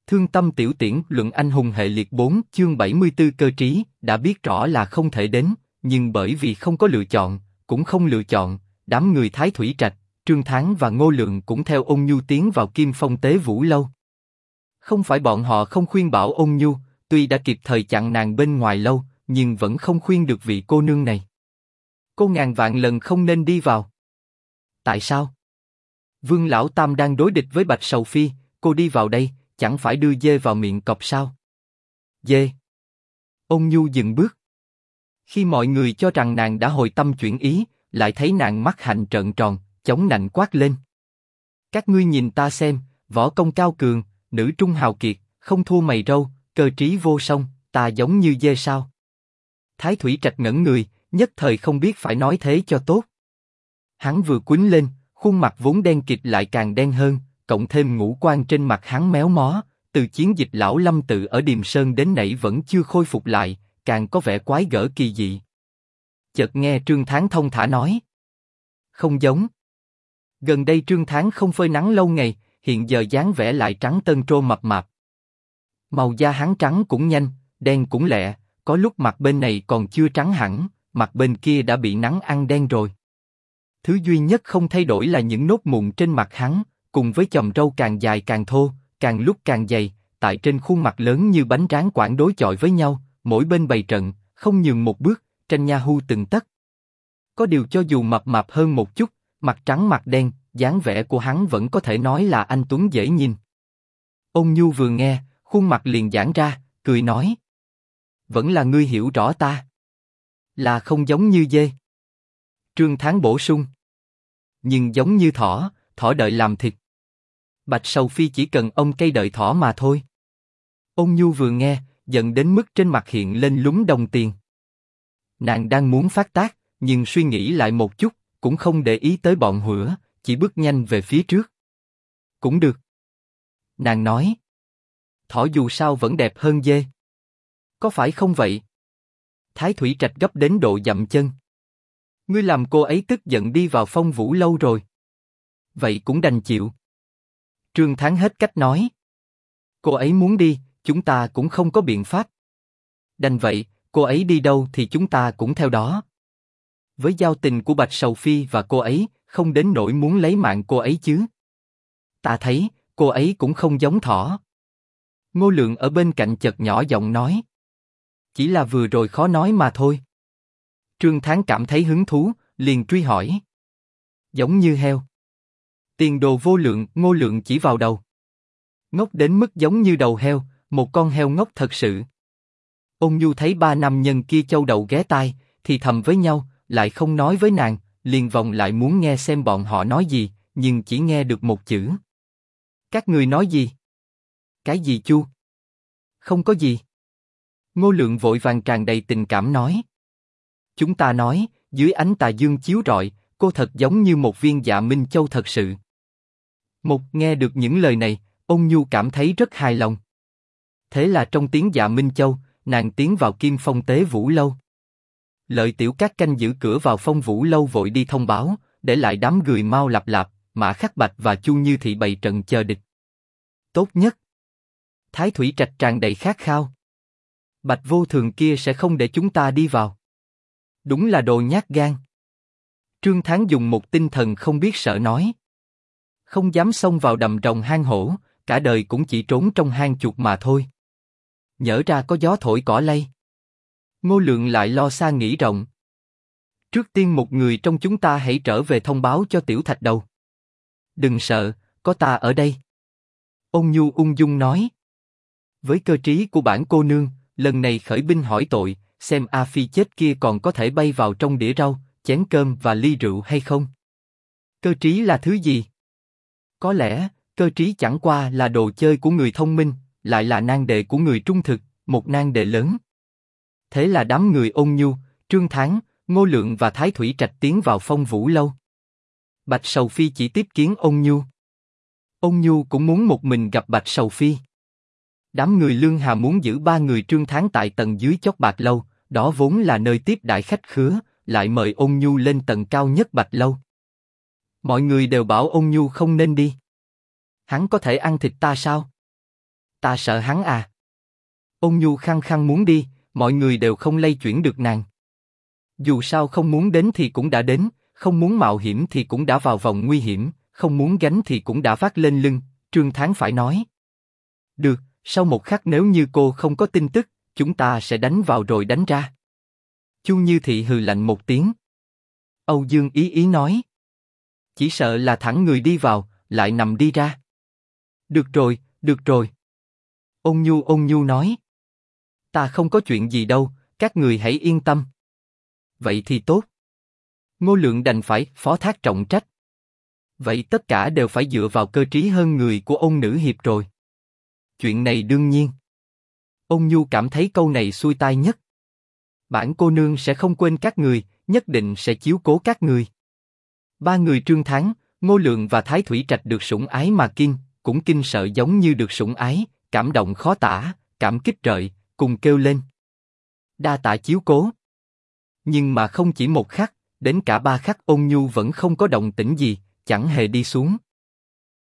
Thương tâm tiểu tiễn luận anh hùng hệ liệt 4 chương 74 cơ trí đã biết rõ là không thể đến, nhưng bởi vì không có lựa chọn, cũng không lựa chọn, đám người Thái Thủy Trạch, Trương Thắng và Ngô Lượng cũng theo Ôn Nhu tiến vào Kim Phong Tế Vũ lâu. Không phải bọn họ không khuyên bảo Ôn Nhu, tuy đã kịp thời chặn nàng bên ngoài lâu, nhưng vẫn không khuyên được vị cô nương này. Cô ngàn vạn lần không nên đi vào. Tại sao? Vương Lão Tam đang đối địch với Bạch Sầu Phi, cô đi vào đây, chẳng phải đưa dê vào miệng cọp sao? Dê. Ôn Nhu dừng bước. Khi mọi người cho rằng nàng đã hồi tâm chuyển ý, lại thấy nàng mắt hạnh trợn tròn, chống nạnh quát lên. Các ngươi nhìn ta xem, võ công cao cường, nữ trung hào kiệt, không thua mày râu, cơ trí vô song, ta giống như dê sao? Thái Thủy Trạch ngẩn người, nhất thời không biết phải nói thế cho tốt. Hắn vừa quýnh lên, khuôn mặt vốn đen kịt lại càng đen hơn, cộng thêm ngũ quan trên mặt hắn méo mó, từ chiến dịch lão Lâm tự ở Điềm Sơn đến nãy vẫn chưa khôi phục lại, càng có vẻ quái gở kỳ dị. Chợt nghe Trương Thắng thông thả nói, không giống. Gần đây Trương Thắng không phơi nắng lâu ngày, hiện giờ dáng vẻ lại trắng tân trô mập mạp. Màu da hắn trắng cũng nhanh, đen cũng lẹ, có lúc mặt bên này còn chưa trắng hẳn, mặt bên kia đã bị nắng ăn đen rồi. Thứ duy nhất không thay đổi là những nốt mụn trên mặt hắn, cùng với chòm râu càng dài càng thô, càng lúc càng dày, tại trên khuôn mặt lớn như bánh tráng quảng đối chọi với nhau, mỗi bên bày trận, không nhường một bước, tranh nha hu từng tấc. Có điều cho dù mập mạp hơn một chút, mặt trắng mặt đen, dáng vẻ của hắn vẫn có thể nói là anh tuấn dễ nhìn. Ôn Nhu vừa nghe, khuôn mặt liền giãn ra, cười nói: vẫn là ngươi hiểu rõ ta, là không giống như dê. Trương Thắng bổ sung: nhưng giống như thỏ, thỏ đợi làm thịt. Bạch Sầu Phi chỉ cần ông cây đợi thỏ mà thôi. Ôn Nhu vừa nghe, giận đến mức trên mặt hiện lên lúm đồng tiền. Nàng đang muốn phát tác, nhưng suy nghĩ lại một chút, cũng không để ý tới bọn hủa, chỉ bước nhanh về phía trước. Cũng được. Nàng nói: thỏ dù sao vẫn đẹp hơn dê. Có phải không vậy? Thái Thủy Trạch gấp đến độ dậm chân. Ngươi làm cô ấy tức giận đi vào Phong Vũ lâu rồi. Vậy cũng đành chịu. Trương Thắng hết cách nói. Cô ấy muốn đi, chúng ta cũng không có biện pháp. Đành vậy, cô ấy đi đâu thì chúng ta cũng theo đó. Với giao tình của Bạch Sầu Phi và cô ấy, không đến nỗi muốn lấy mạng cô ấy chứ. Ta thấy, cô ấy cũng không giống thỏ. Ngô Lượng ở bên cạnh chợt nhỏ giọng nói. Chỉ là vừa rồi khó nói mà thôi. Trương Thắng cảm thấy hứng thú, liền truy hỏi. Giống như heo. Tiền đồ vô lượng, Ngô Lượng chỉ vào đầu. Ngốc đến mức giống như đầu heo, một con heo ngốc thật sự. Ôn Nhu thấy ba nam nhân kia châu đầu ghé tai, thì thầm với nhau, lại không nói với nàng, liền vòng lại muốn nghe xem bọn họ nói gì, nhưng chỉ nghe được một chữ. Các người nói gì? Cái gì chu? Không có gì. Ngô Lượng vội vàng tràn đầy tình cảm nói. Chúng ta nói, dưới ánh tà dương chiếu rọi, cô thật giống như một viên dạ minh châu thật sự. Một nghe được những lời này, Ôn Nhu cảm thấy rất hài lòng. Thế là trong tiếng dạ minh châu, nàng tiến vào Kim Phong Tế Vũ lâu. Lợi Tiểu Các canh giữ cửa vào Phong Vũ lâu vội đi thông báo, để lại đám người Mao Lạp Lạp, Mã Khắc Bạch và Chu Như Thị bày trận chờ địch. Tốt nhất. Thái Thủy Trạch tràn đầy khát khao. Bạch Vô Thường kia sẽ không để chúng ta đi vào. Đúng là đồ nhát gan. Trương Thắng dùng một tinh thần không biết sợ nói. Không dám xông vào đầm rồng hang hổ, cả đời cũng chỉ trốn trong hang chuột mà thôi. Nhỡ ra có gió thổi cỏ lay. Ngô Lượng lại lo xa nghĩ rộng. Trước tiên một người trong chúng ta hãy trở về thông báo cho Tiểu Thạch Đầu. Đừng sợ, có ta ở đây. Ôn Nhu ung dung nói. Với cơ trí của bản cô nương, lần này khởi binh hỏi tội, xem A Phi chết kia còn có thể bay vào trong đĩa rau, chén cơm và ly rượu hay không. Cơ trí là thứ gì? Có lẽ, cơ trí chẳng qua là đồ chơi của người thông minh, lại là nan đề của người trung thực, một nan đề lớn. Thế là đám người Ôn Nhu, Trương Thắng, Ngô Lượng và Thái Thủy Trạch tiến vào Phong Vũ lâu. Bạch Sầu Phi chỉ tiếp kiến Ôn Nhu. Ôn Nhu cũng muốn một mình gặp Bạch Sầu Phi. Đám người Lương Hà muốn giữ ba người Trương Thắng tại tầng dưới Chóp Bạc lâu, đó vốn là nơi tiếp đãi khách khứa, lại mời Ôn Nhu lên tầng cao nhất Bạch lâu. Mọi người đều bảo Ôn Nhu không nên đi. Hắn có thể ăn thịt ta sao? Ta sợ hắn à. Ôn Nhu khăng khăng muốn đi, mọi người đều không lay chuyển được nàng. Dù sao không muốn đến thì cũng đã đến, không muốn mạo hiểm thì cũng đã vào vòng nguy hiểm, không muốn gánh thì cũng đã vác lên lưng, Trương Thán phải nói. Được, sau một khắc nếu như cô không có tin tức, chúng ta sẽ đánh vào rồi đánh ra. Chu Như Thị hừ lạnh một tiếng. Âu Dương Ý Ý nói. Chỉ sợ là thẳng người đi vào, lại nằm đi ra. Được rồi, được rồi. Ôn Nhu nói. Ta không có chuyện gì đâu, các người hãy yên tâm. Vậy thì tốt. Ngô Lượng đành phải phó thác trọng trách. Vậy tất cả đều phải dựa vào cơ trí hơn người của Ôn Nữ Hiệp rồi. Chuyện này đương nhiên. Ôn Nhu cảm thấy câu này xuôi tai nhất. Bản cô nương sẽ không quên các người, nhất định sẽ chiếu cố các người. Ba người Trương Thán, Ngô Lượng và Thái Thủy Trạch được sủng ái mà cũng kinh sợ giống như được sủng ái, cảm động khó tả, cảm kích rợi, cùng kêu lên. Đa tạ chiếu cố. Nhưng mà không chỉ một khắc, đến cả ba khắc Ôn Nhu vẫn không có động tĩnh gì, chẳng hề đi xuống.